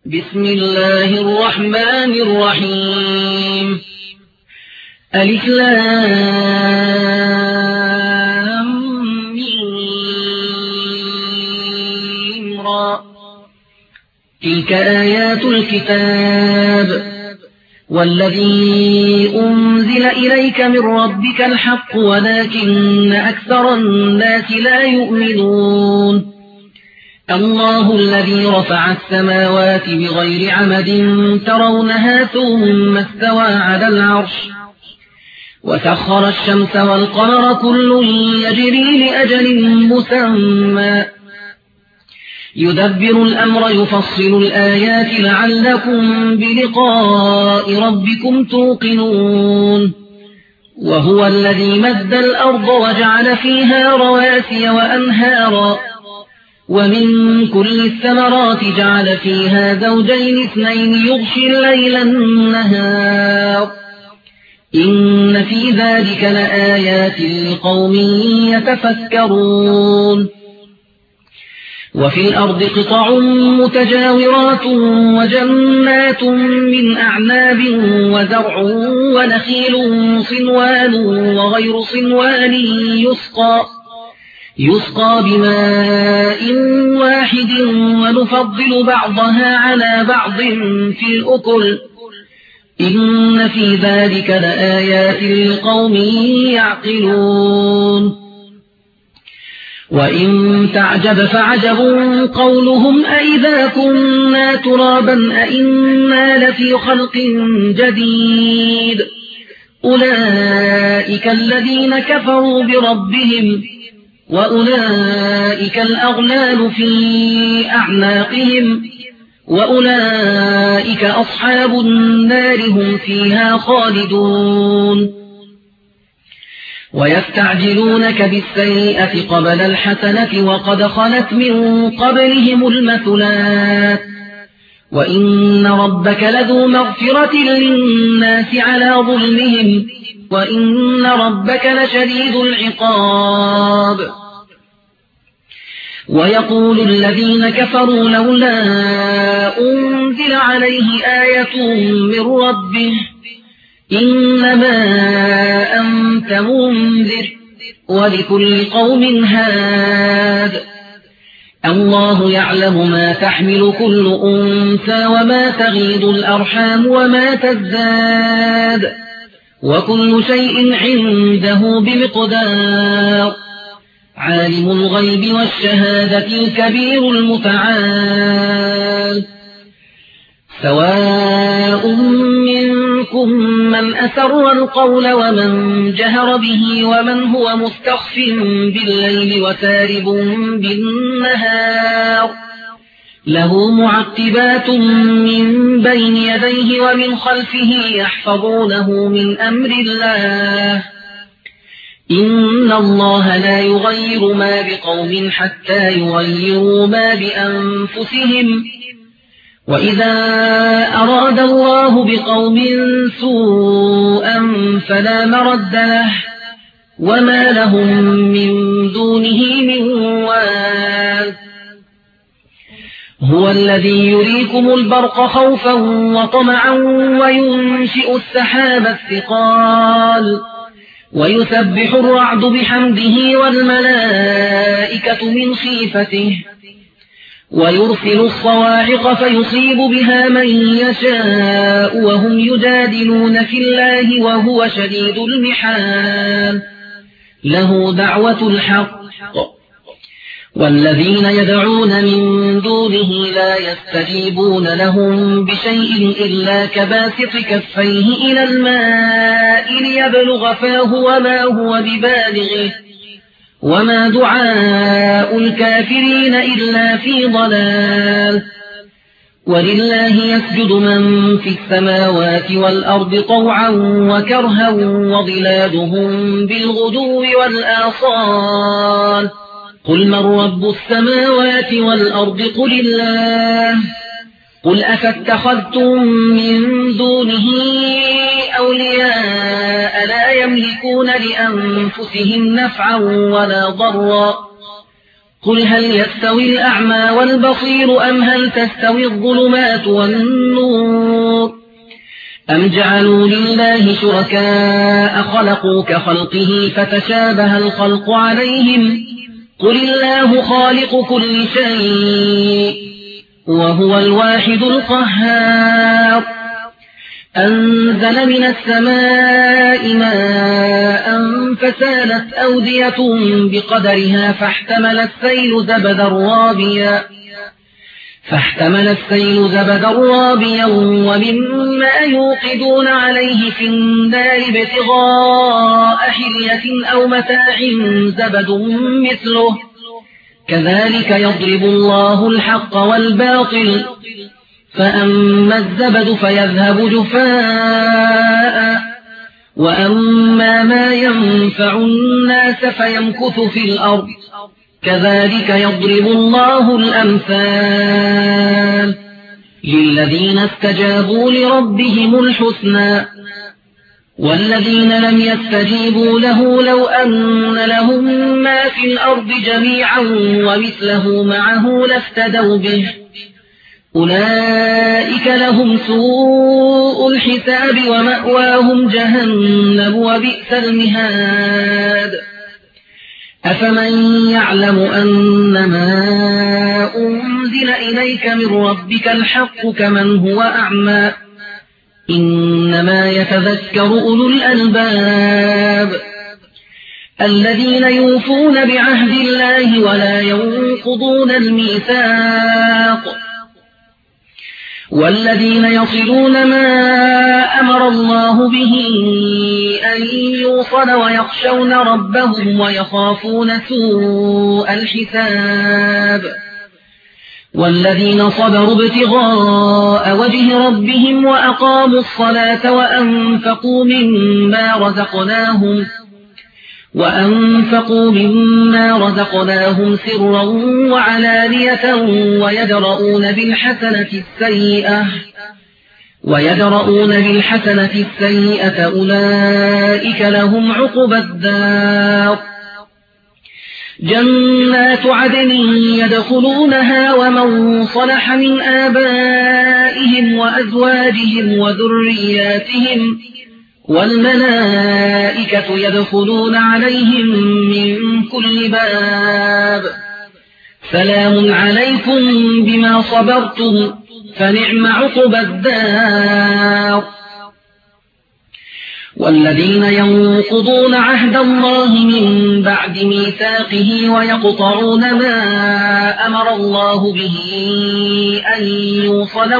بسم الله الرحمن الرحيم. ألف لام ميم را. تلك آيات الكتاب والذي أنزل إليك من ربك الحق ولكن أكثر الناس لا يؤمنون. الله الذي رفع السماوات بغير عمد ترونها ثم استوى على العرش وسخر الشمس والقمر كل يجري لأجل مسمى يدبر الأمر يفصل الآيات لعلكم بلقاء ربكم توقنون. وهو الذي مد الأرض وجعل فيها رواسي وأنهارا ومن كل الثمرات جعل فيها زوجين اثنين يغشي الليل النهار إن في ذلك لآيات لقوم يتفكرون. وفي الأرض قطع متجاورات وجنات من أعناب وزرع ونخيل صنوان وغير صنوان يسقى بماء واحد ونفضل بعضها على بعض في الأكل إن في ذلك لآيات لقوم يعقلون. وإن تعجب فعجب قولهم أئذا كنا ترابا أئنا لفي خلق جديد أولئك الذين كفروا بربهم وأولئك الأغلال في أعناقهم وأولئك أصحاب النار هم فيها خالدون. ويستعجلونك بالسيئة قبل الحسنة وقد خلت من قبلهم المثلات وإن ربك لذو مغفرة للناس على ظلمهم وإن ربك لشديد العقاب. ويقول الذين كفروا لولا أنزل عليه آية من ربه إنما أنت منذر ولكل قوم هاد الله يعلم ما تحمل كل أنثى وما تغيض الأرحام وما تزداد وكل شيء عنده بمقدار. عالم الغيب والشهادة الكبير المتعال. سواء منكم من أسر القول ومن جهر به ومن هو مستخف بالليل وسارب بالنهار له معقبات من بين يديه ومن خلفه يحفظونه من أمر الله إن الله لا يغير ما بقوم حتى يغيروا ما بأنفسهم وإذا أراد الله بقوم سوءا فلا مرد له وما لهم من دونه من وال. هو الذي يريكم البرق خوفا وطمعا وينشئ السحاب الثقال ويسبح الرعد بحمده والملائكة من خيفته ويرسل الصواعق فيصيب بها من يشاء وهم يجادلون في الله وهو شديد المحال له دعوة الحق والذين يدعون من دونه لا يستجيبون لهم بشيء إلا كباسط كفيه إلى الماء ليبلغ فاه وما هو ببالغه وما دعاء الكافرين إلا في ضلال. ولله يسجد من في السماوات والأرض طوعا وكرها وظلالهم بالغدو والآصال قل من رب السماوات والأرض قل الله قل أفاتخذتم من دونه أولياء لا يملكون لأنفسهم نفعا ولا ضرا قل هل يستوي الأعمى والبصير أم هل تستوي الظلمات والنور أم جعلوا لله شركاء خلقوا كخلقه فتشابه الخلق عليهم قل الله خالق كل شيء وهو الواحد القهار أنزل من السماء ماء فسالت أودية بقدرها فاحتمل السيل زبدا رابيا ومما يوقدون عليه في النار ابتغاء حلية أو متاع زبد مثله كذلك يضرب الله الحق والباطل فأما الزبد فيذهب جفاء وأما ما ينفع الناس فيمكث في الأرض كذلك يضرب الله الأمثال للذين استجابوا لربهم الحسنى والذين لم يستجيبوا له لو أن لهم ما في الأرض جميعا ومثله معه لافتدوا به أولئك لهم سوء الحساب ومأواهم جهنم وبئس المهاد أفمن يعلم أنما أنزل إليك من ربك الحق كمن هو أعمى إنما يتذكر أولو الألباب الذين يوفون بعهد الله ولا ينقضون الميثاق والذين يصلون ما أمر الله به أن يوصل ويخشون ربهم ويخافون سوء الحساب والذين صبروا ابتغاء وجه ربهم وأقاموا الصلاة وأنفقوا مما رزقناهم سرا وعلانية ويدرؤون بالحسنة السيئة أولئك لهم عقبى الدار جنات عدن يدخلونها ومن صلح من آبائهم وأزواجهم وذرياتهم والملائكة يدخلون عليهم من كل باب سلام عليكم بما صبرتم فنعم عقبى الدار والذين ينقضون عهد الله من بعد ميثاقه ويقطعون ما أمر الله به أن يوصل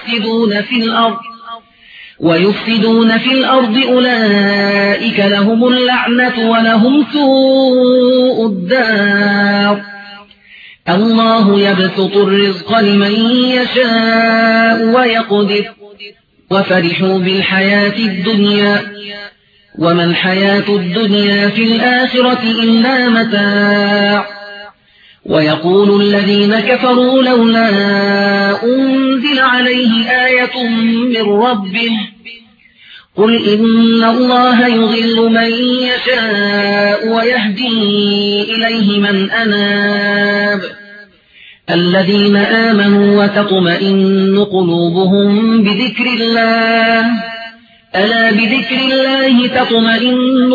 ويفسدون في الأرض أولئك لهم اللعنة ولهم سوء الدار الله يبسط الرزق لمن يشاء ويقدر وفرحوا بالحياة الدنيا وما الحياة الدنيا في الآخرة إلا متاع ويقول الذين كفروا لولا أنزل عليه آية من ربه قل إن الله يضل من يشاء ويهدي إليه من أناب الذين آمنوا وتطمئن قلوبهم بذكر الله ألا بذكر الله تطمئن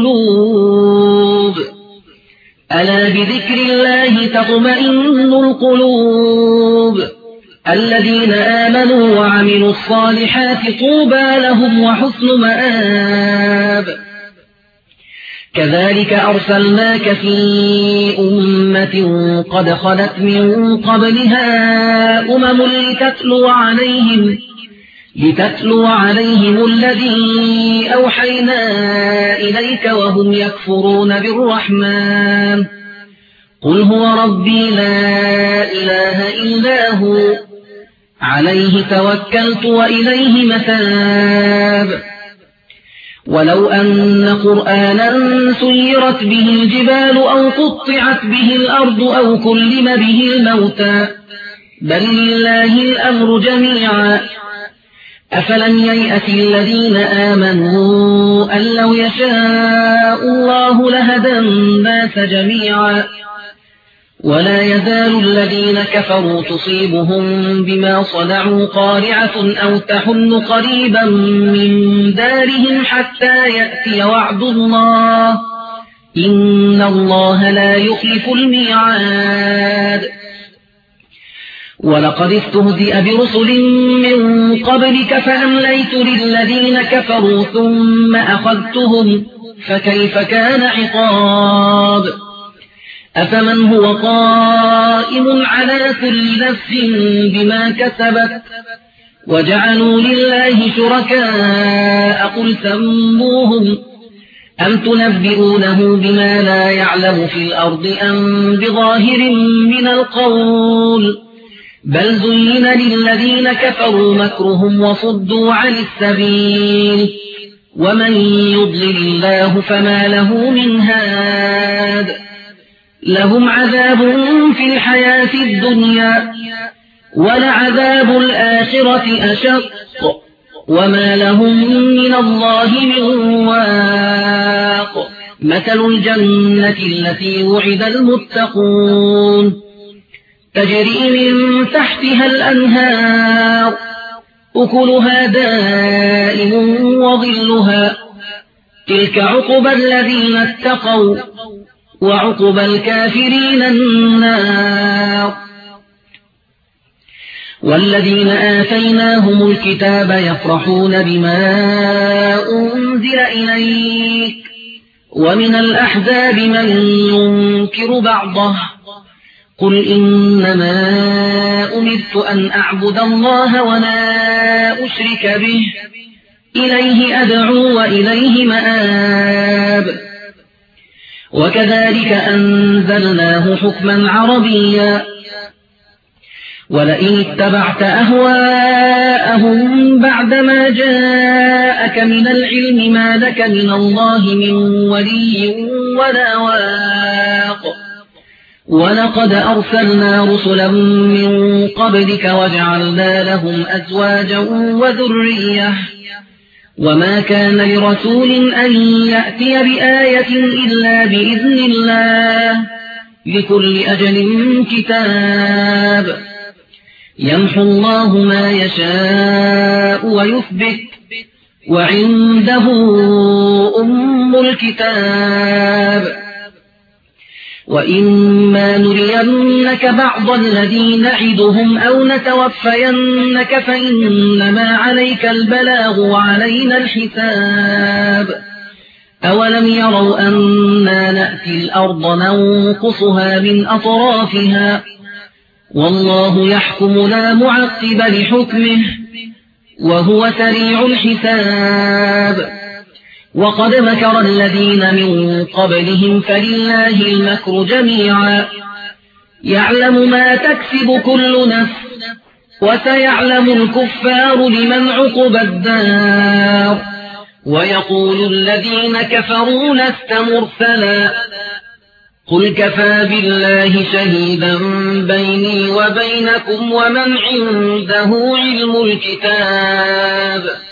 القلوب الذين آمنوا وعملوا الصالحات طوبى لهم وحسن مآب كذلك أرسلناك في أمة قد خلت من قبلها لتتلو عليهم الذي أوحينا إليك وهم يكفرون بالرحمن قل هو ربي لا إله إلا هو عليه توكلت وإليه متاب ولو أن قرآنا سيرت به الجبال أو قطعت به الأرض أو كلم به الموتى بل لله الأمر جميعا أفلم ييأس الذين آمنوا أن لو يشاء الله لهدى الناس جميعا ولا يزال الذين كفروا تصيبهم بما صنعوا قارعة أو تحل قريبا من دارهم حتى يأتي وعد الله إن الله لا يخلف الميعاد ولقد استهزئ برسل من قبلك فأمليت للذين كفروا ثم أخذتهم فكيف كان عقاب أفمن هو قائم على كل نفس بما كسبت وجعلوا لله شركاء قل سموهم أم تنبئونه بما لا يعلم في الأرض أم بظاهر من القول بل زين للذين كفروا مكرهم وصدوا عن السبيل ومن يضلل الله فما له من هاد لهم عذاب في الحياة الدنيا ولعذاب الآخرة أشق وما لهم من الله من واق مثل الجنة التي وعد المتقون تجري من تحتها الأنهار أكلها دائم وظلها تلك عقبى الذين اتقوا وعقبى الكافرين النار والذين آتيناهم الكتاب يفرحون بما أنزل إليك ومن الأحزاب من ينكر بعضه قل إنما أمرت أن أعبد الله ولا أشرك به إليه أدعو وإليه مآب وكذلك أنزلناه حكما عربيا ولئن اتبعت أهواءهم بعدما جاءك من العلم ما لك من الله من ولي ولا واق ولقد أرسلنا رسلا من قبلك وجعلنا لهم أزواجا وذرية وما كان لرسول أن يأتي بآية إلا بإذن الله لكل أجل كتاب يمحو الله ما يشاء ويثبت وعنده أم الكتاب وإما نرينك بعض الذي نعدهم أو نتوفينك فإنما عليك البلاغ وعلينا الحساب أولم يروا أنا نأتي الأرض ننقصها من أطرافها والله يحكم لا معقب لحكمه وهو سريع الحساب وقد مكر الذين من قبلهم فلله المكر جميعا يعلم ما تكسب كل نفس وسيعلم الكفار لمن عقب الدار ويقول الذين كفروا لست مرسلا قل كفى بالله شهيدا بيني وبينكم ومن عنده علم الكتاب